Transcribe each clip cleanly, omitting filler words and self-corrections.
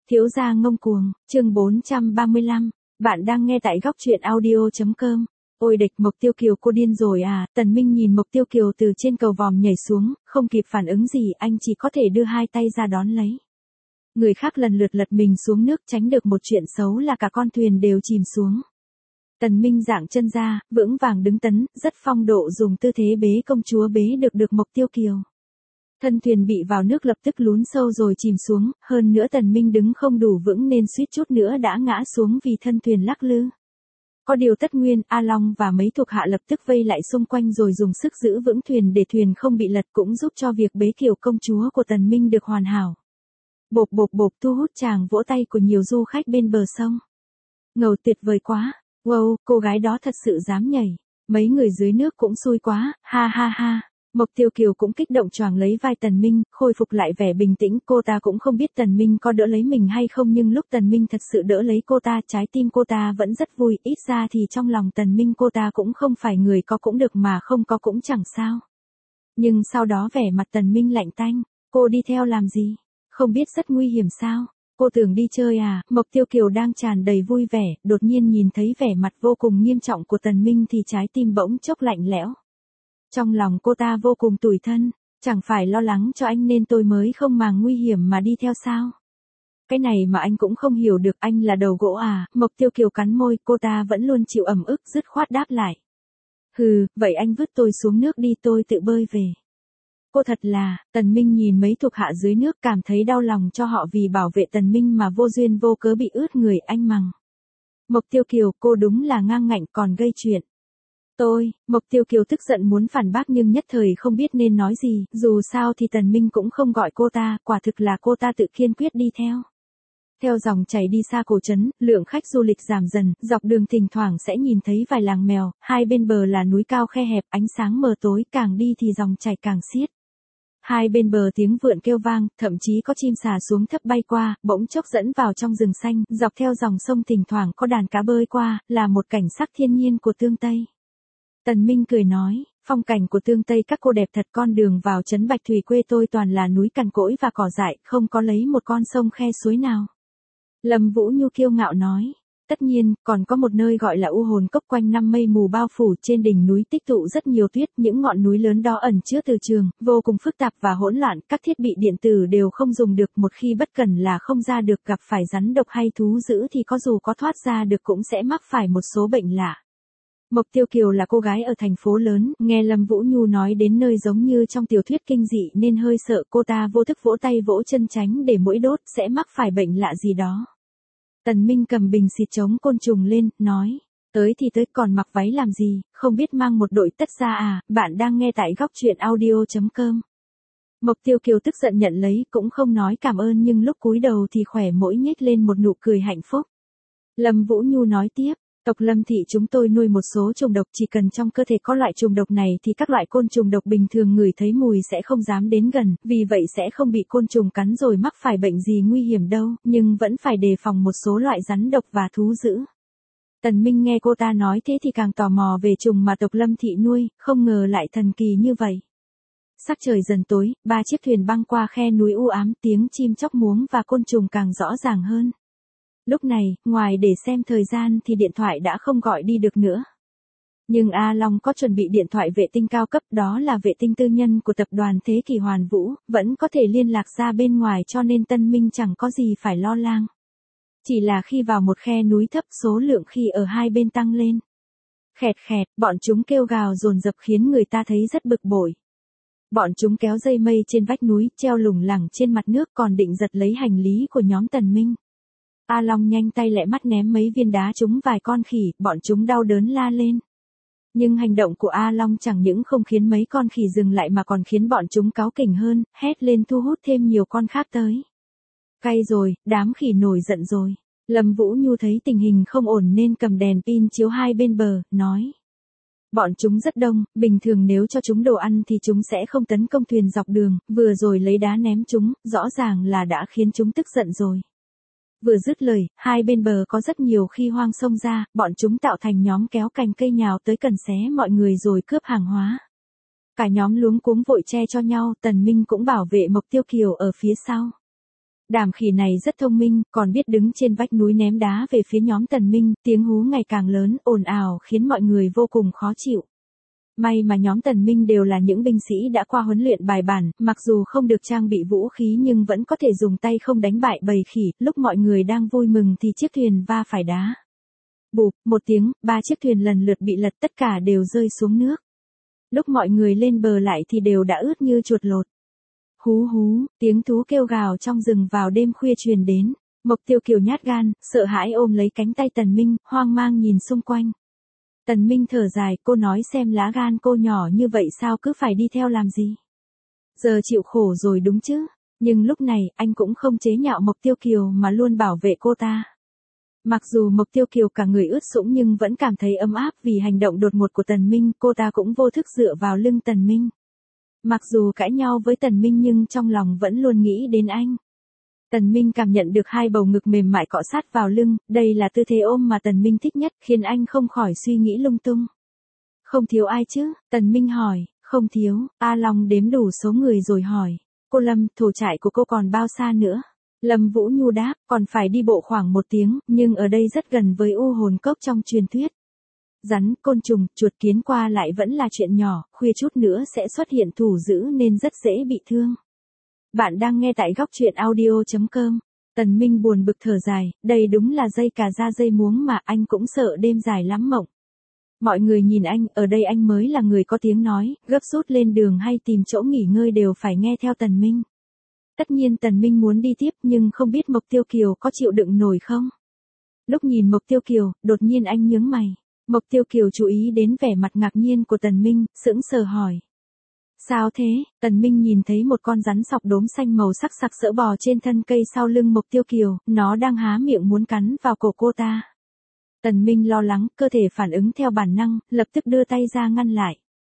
Thiếu gia ngông cuồng, chương 435. Bạn đang nghe tại góc truyện audio.com. Ôi địch, Mộc Tiêu Kiều cô điên rồi à? Tần Minh nhìn Mộc Tiêu Kiều từ trên cầu vòm nhảy xuống, không kịp phản ứng gì, anh chỉ có thể đưa hai tay ra đón lấy. Người khác lần lượt lật mình xuống nước, tránh được một chuyện xấu là cả con thuyền đều chìm xuống. Tần Minh giãng chân ra, vững vàng đứng tấn, rất phong độ, dùng tư thế bế công chúa bế được Mộc Tiêu Kiều. Thân thuyền bị vào nước lập tức lún sâu rồi chìm xuống, hơn nữa Tần Minh đứng không đủ vững nên suýt chút nữa đã ngã xuống vì thân thuyền lắc lư. Có điều Tất Nguyên, A Long và mấy thuộc hạ lập tức vây lại xung quanh rồi dùng sức giữ vững thuyền để thuyền không bị lật, cũng giúp cho việc bế Kiều công chúa của Tần Minh được hoàn hảo. Bộp bộp bộp, thu hút tràng vỗ tay của nhiều du khách bên bờ sông. Ngầu, tuyệt vời quá, wow, cô gái đó thật sự dám nhảy. Mấy người dưới nước cũng xui quá, ha ha ha. Mộc Tiêu Kiều cũng kích động choàng lấy vai Tần Minh, khôi phục lại vẻ bình tĩnh. Cô ta cũng không biết Tần Minh có đỡ lấy mình hay không, nhưng lúc Tần Minh thật sự đỡ lấy cô ta, trái tim cô ta vẫn rất vui. Ít ra thì trong lòng Tần Minh cô ta cũng không phải người có cũng được mà không có cũng chẳng sao. Nhưng sau đó vẻ mặt Tần Minh lạnh tanh. Cô đi theo làm gì? Không biết rất nguy hiểm sao? Cô tưởng đi chơi à? Mộc Tiêu Kiều đang tràn đầy vui vẻ, đột nhiên nhìn thấy vẻ mặt vô cùng nghiêm trọng của Tần Minh thì trái tim bỗng chốc lạnh lẽo. Trong lòng cô ta vô cùng tủi thân, chẳng phải lo lắng cho anh nên tôi mới không màng nguy hiểm mà đi theo sao? Cái này mà anh cũng không hiểu được, anh là đầu gỗ à? Mộc Tiêu Kiều cắn môi, cô ta vẫn luôn chịu ẩm ức, dứt khoát đáp lại. Hừ, vậy anh vứt tôi xuống nước đi, tôi tự bơi về. Cô thật là, Tần Minh nhìn mấy thuộc hạ dưới nước cảm thấy đau lòng cho họ vì bảo vệ Tần Minh mà vô duyên vô cớ bị ướt người, anh mắng. Mộc Tiêu Kiều, cô đúng là ngang ngạnh còn gây chuyện. Mộc Tiêu Kiều tức giận muốn phản bác nhưng nhất thời không biết nên nói gì, dù sao thì Tần Minh cũng không gọi cô ta, quả thực là cô ta tự kiên quyết đi theo. Theo dòng chảy đi xa cổ trấn, lượng khách du lịch giảm dần, dọc đường thỉnh thoảng sẽ nhìn thấy vài làng mèo, hai bên bờ là núi cao khe hẹp, ánh sáng mờ tối, càng đi thì dòng chảy càng xiết. Hai bên bờ tiếng vượn kêu vang, thậm chí có chim sà xuống thấp bay qua, bỗng chốc dẫn vào trong rừng xanh, dọc theo dòng sông thỉnh thoảng có đàn cá bơi qua, là một cảnh sắc thiên nhiên của Tương Tây. Tần Minh cười nói, phong cảnh của Tương Tây các cô đẹp thật, con đường vào trấn Bạch Thủy quê tôi toàn là núi cằn cỗi và cỏ dại, không có lấy một con sông khe suối nào. Lâm Vũ Nhu kiêu ngạo nói, tất nhiên, còn có một nơi gọi là U Hồn Cốc, quanh năm mây mù bao phủ, trên đỉnh núi tích tụ rất nhiều tuyết, những ngọn núi lớn đó ẩn chứa từ trường, vô cùng phức tạp và hỗn loạn, các thiết bị điện tử đều không dùng được, một khi bất cẩn là không ra được, gặp phải rắn độc hay thú dữ thì có dù có thoát ra được cũng sẽ mắc phải một số bệnh lạ. Mộc Tiêu Kiều là cô gái ở thành phố lớn, nghe Lâm Vũ Nhu nói đến nơi giống như trong tiểu thuyết kinh dị nên hơi sợ, cô ta vô thức vỗ tay vỗ chân tránh để mũi đốt, sẽ mắc phải bệnh lạ gì đó. Tần Minh cầm bình xịt chống côn trùng lên, nói, tới thì tới, còn mặc váy làm gì, không biết mang một đội tất ra à? Bạn đang nghe tại góc truyện audio.com. Mộc Tiêu Kiều tức giận nhận lấy, cũng không nói cảm ơn nhưng lúc cúi đầu thì khỏe môi nhếch lên một nụ cười hạnh phúc. Lâm Vũ Nhu nói tiếp. Tộc Lâm thị chúng tôi nuôi một số trùng độc, chỉ cần trong cơ thể có loại trùng độc này thì các loại côn trùng độc bình thường ngửi thấy mùi sẽ không dám đến gần, vì vậy sẽ không bị côn trùng cắn rồi mắc phải bệnh gì nguy hiểm đâu, nhưng vẫn phải đề phòng một số loại rắn độc và thú dữ. Tần Minh nghe cô ta nói thế thì càng tò mò về trùng mà tộc Lâm thị nuôi, không ngờ lại thần kỳ như vậy. Sắc trời dần tối, 3 chiếc thuyền băng qua khe núi u ám, tiếng chim chóc muống và côn trùng càng rõ ràng hơn. Lúc này, ngoài để xem thời gian thì điện thoại đã không gọi đi được nữa. Nhưng A Long có chuẩn bị điện thoại vệ tinh cao cấp, đó là vệ tinh tư nhân của tập đoàn Thế Kỷ Hoàn Vũ, vẫn có thể liên lạc ra bên ngoài cho nên Tân Minh chẳng có gì phải lo lắng. Chỉ là khi vào một khe núi thấp, số lượng khỉ ở hai bên tăng lên. Khẹt khẹt, bọn chúng kêu gào dồn dập khiến người ta thấy rất bực bội. Bọn chúng kéo dây mây trên vách núi, treo lủng lẳng trên mặt nước còn định giật lấy hành lý của nhóm Tần Minh. A Long nhanh tay lẹ mắt ném mấy viên đá trúng vài con khỉ, bọn chúng đau đớn la lên. Nhưng hành động của A Long chẳng những không khiến mấy con khỉ dừng lại mà còn khiến bọn chúng cáu kỉnh hơn, hét lên thu hút thêm nhiều con khác tới. Cay rồi, đám khỉ nổi giận rồi. Lâm Vũ Nhu thấy tình hình không ổn nên cầm đèn pin chiếu hai bên bờ, nói. Bọn chúng rất đông, bình thường nếu cho chúng đồ ăn thì chúng sẽ không tấn công thuyền dọc đường, vừa rồi lấy đá ném chúng, rõ ràng là đã khiến chúng tức giận rồi. Vừa dứt lời, hai bên bờ có rất nhiều khi hoang xông ra, bọn chúng tạo thành nhóm kéo cành cây nhào tới cần xé mọi người rồi cướp hàng hóa. Cả nhóm luống cuống vội che cho nhau, Tần Minh cũng bảo vệ Mộc Tiêu Kiều ở phía sau. Đàm khỉ này rất thông minh, còn biết đứng trên vách núi ném đá về phía nhóm Tần Minh, tiếng hú ngày càng lớn, ồn ào khiến mọi người vô cùng khó chịu. May mà nhóm Tần Minh đều là những binh sĩ đã qua huấn luyện bài bản, mặc dù không được trang bị vũ khí nhưng vẫn có thể dùng tay không đánh bại bầy khỉ, lúc mọi người đang vui mừng thì chiếc thuyền va phải đá. Bụp, một tiếng, 3 chiếc thuyền lần lượt bị lật, tất cả đều rơi xuống nước. Lúc mọi người lên bờ lại thì đều đã ướt như chuột lột. Hú hú, tiếng thú kêu gào trong rừng vào đêm khuya truyền đến. Mộc Tiêu Kiều nhát gan, sợ hãi ôm lấy cánh tay Tần Minh, hoang mang nhìn xung quanh. Tần Minh thở dài, cô nói xem lá gan cô nhỏ như vậy sao cứ phải đi theo làm gì. Giờ chịu khổ rồi đúng chứ, nhưng lúc này anh cũng không chế nhạo Mộc Tiêu Kiều mà luôn bảo vệ cô ta. Mặc dù Mộc Tiêu Kiều cả người ướt sũng nhưng vẫn cảm thấy ấm áp vì hành động đột ngột của Tần Minh, cô ta cũng vô thức dựa vào lưng Tần Minh. Mặc dù cãi nhau với Tần Minh nhưng trong lòng vẫn luôn nghĩ đến anh. Tần Minh cảm nhận được hai bầu ngực mềm mại cọ sát vào lưng, đây là tư thế ôm mà Tần Minh thích nhất, khiến anh không khỏi suy nghĩ lung tung. Không thiếu ai chứ? Tần Minh hỏi. Không thiếu. A Long đếm đủ số người rồi hỏi. Cô Lâm, thổ trại của cô còn bao xa nữa? Lâm Vũ Nhu đáp, còn phải đi bộ khoảng 1 tiếng, nhưng ở đây rất gần với U Hồn Cốc trong truyền thuyết. Rắn, côn trùng, chuột kiến qua lại vẫn là chuyện nhỏ, khuya chút nữa sẽ xuất hiện thủ dữ nên rất dễ bị thương. Bạn đang nghe tại góc truyện audio.com. Tần Minh buồn bực thở dài, đây đúng là dây cà ra dây muống mà anh cũng sợ đêm dài lắm mộng. Mọi người nhìn anh, ở đây anh mới là người có tiếng nói, gấp rút lên đường hay tìm chỗ nghỉ ngơi đều phải nghe theo Tần Minh. Tất nhiên Tần Minh muốn đi tiếp nhưng không biết Mộc Tiêu Kiều có chịu đựng nổi không. Lúc nhìn Mộc Tiêu Kiều, đột nhiên anh nhướng mày. Mộc Tiêu Kiều chú ý đến vẻ mặt ngạc nhiên của Tần Minh, sững sờ hỏi. Sao thế? Tần Minh nhìn thấy một con rắn sọc đốm xanh màu sắc sặc sỡ bò trên thân cây sau lưng Mộc Tiêu Kiều, nó đang há miệng muốn cắn vào cổ cô ta. Tần Minh lo lắng, cơ thể phản ứng theo bản năng, lập tức đưa tay ra ngăn lại.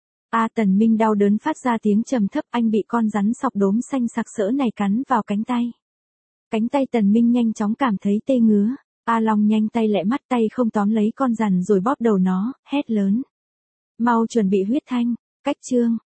Tần Minh đau đớn phát ra tiếng trầm thấp, anh bị con rắn sọc đốm xanh sặc sỡ này cắn vào cánh tay. Cánh tay Tần Minh nhanh chóng cảm thấy tê ngứa. A Long nhanh tay lẹ mắt tay không tóm lấy con rắn rồi bóp đầu nó, hét lớn. Mau chuẩn bị huyết thanh, cách chương.